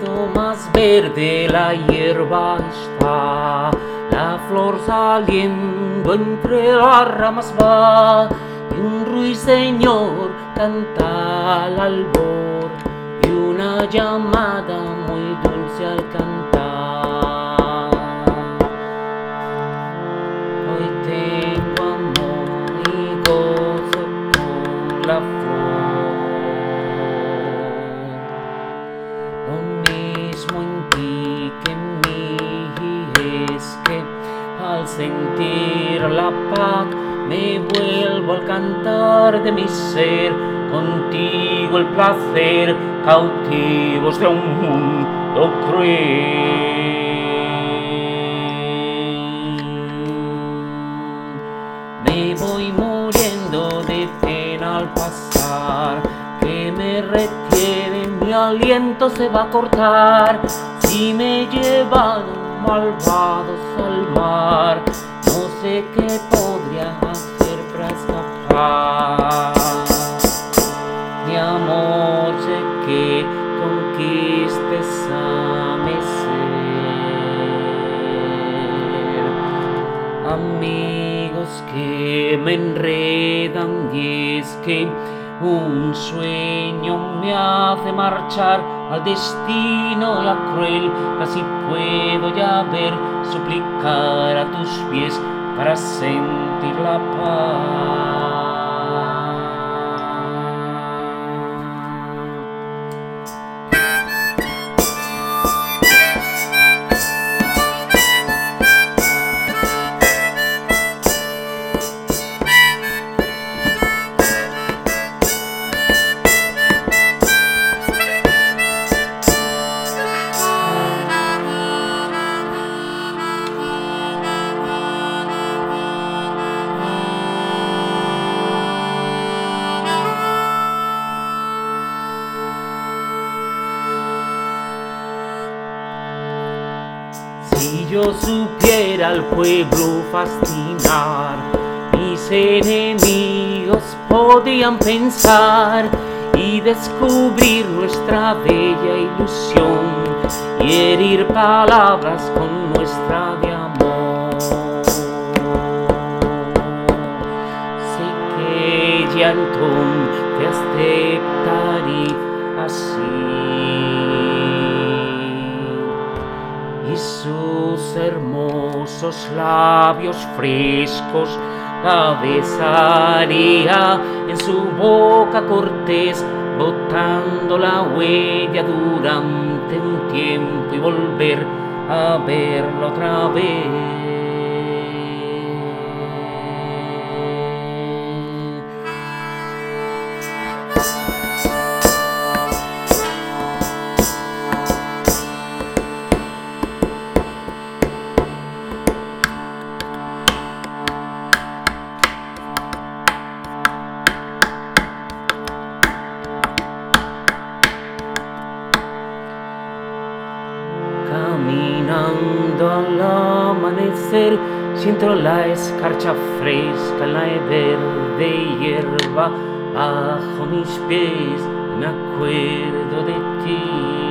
más verde la hierba está, la flor saliendo entre las ramas va, y un ruiseñor canta al albor, y una llamada muy dulce al cantar. Hoy tengo amor y gozo con la flor, lo mismo en ti que en mí es que al sentir la paz me vuelvo al cantar de mi ser, contigo el placer, cautivos de un mundo cruel. Me voy muriendo de pena al pasar, que me retiene, mi aliento se va a cortar. Si me llevan malvados al mar, no sé qué podría hacer para escapar. Mi amor, sé que conquistes a mi ser. Amigos que me enredan, y es que un sueño me hace marchar al destino ya cruel. Casi puedo ya ver, suplicar a tus pies para sentir la paz. Si yo supiera al pueblo fascinar, mis enemigos podían pensar y descubrir nuestra bella ilusión y herir palabras con nuestra de amor. Sé que ya entonces aceptaría así, y sus hermosos labios frescos la besaría en su boca cortés, botando la huella durante un tiempo y volver a verla otra vez. Caminando al amanecer, siento la escarcha fresca, la verde hierba bajo mis pies, me acuerdo de ti.